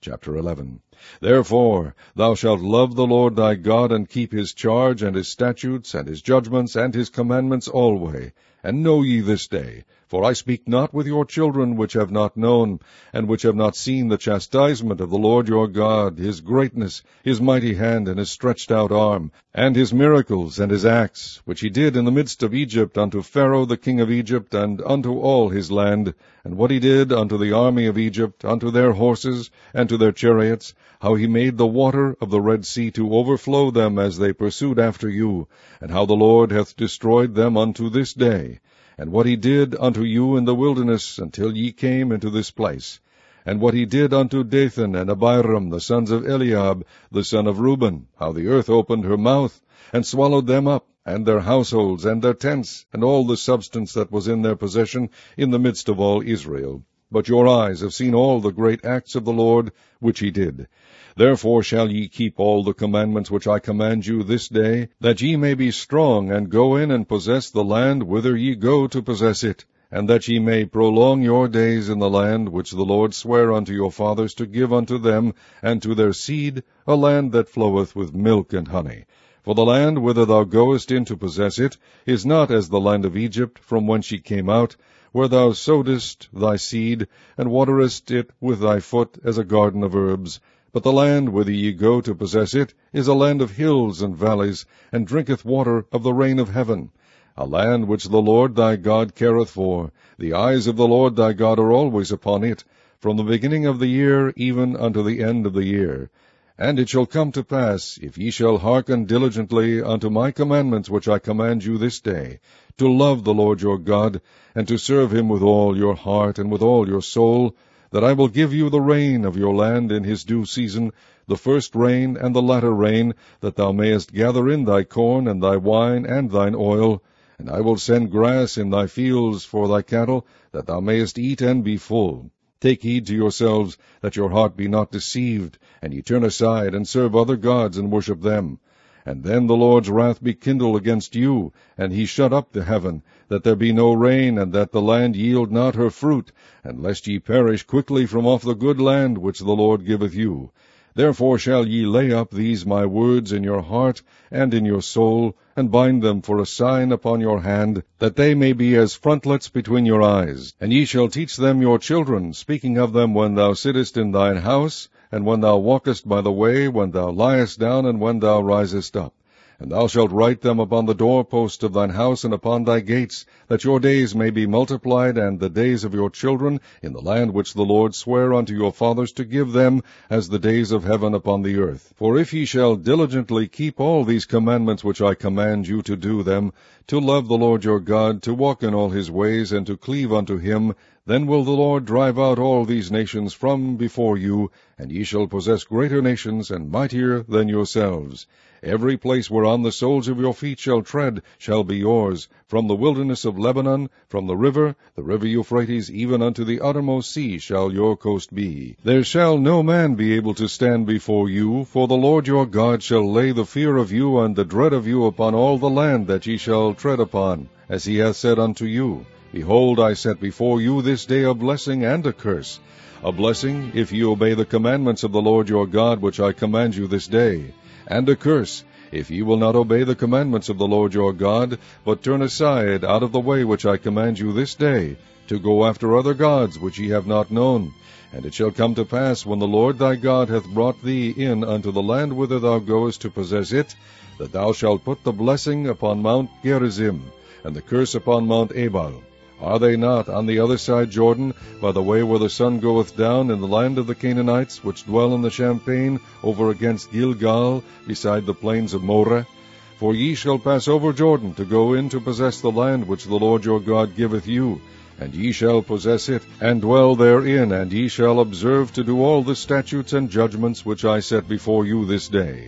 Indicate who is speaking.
Speaker 1: Chapter 11. Therefore thou shalt love the Lord thy God, and keep his charge, and his statutes, and his judgments, and his commandments alway. And know ye this day, for I speak not with your children which have not known, and which have not seen the chastisement of the Lord your God, his greatness, his mighty hand, and his stretched out arm, and his miracles, and his acts, which he did in the midst of Egypt unto Pharaoh the king of Egypt, and unto all his land, and what he did unto the army of Egypt, unto their horses, and to their chariots, how he made the water of the Red Sea to overflow them as they pursued after you, and how the Lord hath destroyed them unto this day, and what he did unto you in the wilderness until ye came into this place, and what he did unto Dathan and Abiram, the sons of Eliab, the son of Reuben, how the earth opened her mouth, and swallowed them up, and their households, and their tents, and all the substance that was in their possession, in the midst of all Israel. But your eyes have seen all the great acts of the Lord, which he did. Therefore shall ye keep all the commandments which I command you this day, that ye may be strong, and go in and possess the land whither ye go to possess it, and that ye may prolong your days in the land which the Lord sware unto your fathers to give unto them and to their seed, a land that floweth with milk and honey. For the land whither thou goest in to possess it is not as the land of Egypt, from whence ye came out, where thou sowedst thy seed, and waterest it with thy foot as a garden of herbs. But the land whither ye go to possess it is a land of hills and valleys, and drinketh water of the rain of heaven, a land which the Lord thy God careth for. The eyes of the Lord thy God are always upon it, from the beginning of the year even unto the end of the year. And it shall come to pass, if ye shall hearken diligently unto my commandments which I command you this day, to love the Lord your God, and to serve him with all your heart and with all your soul, that I will give you the rain of your land in his due season, the first rain and the latter rain, that thou mayest gather in thy corn and thy wine and thine oil. And I will send grass in thy fields for thy cattle, that thou mayest eat and be full. Take heed to yourselves, that your heart be not deceived, and ye turn aside, and serve other gods, and worship them. And then the Lord's wrath be kindled against you, and he shut up the heaven, that there be no rain, and that the land yield not her fruit, and lest ye perish quickly from off the good land which the Lord giveth you. Therefore shall ye lay up these my words in your heart and in your soul, and bind them for a sign upon your hand, that they may be as frontlets between your eyes. And ye shall teach them your children, speaking of them when thou sittest in thine house, and when thou walkest by the way, when thou liest down, and when thou risest up. And thou shalt write them upon the doorpost of thine house and upon thy gates, that your days may be multiplied, and the days of your children, in the land which the Lord sware unto your fathers to give them, as the days of heaven upon the earth. For if ye shall diligently keep all these commandments which I command you to do them, to love the Lord your God, to walk in all his ways, and to cleave unto him, then will the Lord drive out all these nations from before you, and ye shall possess greater nations and mightier than yourselves. Every place whereon the soles of your feet shall tread shall be yours, from the wilderness of Lebanon, from the river Euphrates, even unto the uttermost sea shall your coast be. There shall no man be able to stand before you, for the Lord your God shall lay the fear of you and the dread of you upon all the land that ye shall tread upon, as he hath said unto you. Behold, I set before you this day a blessing and a curse. A blessing, if ye obey the commandments of the Lord your God, which I command you this day. And a curse, if ye will not obey the commandments of the Lord your God, but turn aside out of the way which I command you this day, to go after other gods which ye have not known. And it shall come to pass, when the Lord thy God hath brought thee in unto the land whither thou goest to possess it, that thou shalt put the blessing upon Mount Gerizim, and the curse upon Mount Ebal. Are they not on the other side Jordan, by the way where the sun goeth down, in the land of the Canaanites, which dwell in the champaign, over against Gilgal, beside the plains of Moreh? For ye shall pass over Jordan, to go in to possess the land which the Lord your God giveth you. And ye shall possess it, and dwell therein, and ye shall observe to do all the statutes and judgments which I set before you this day.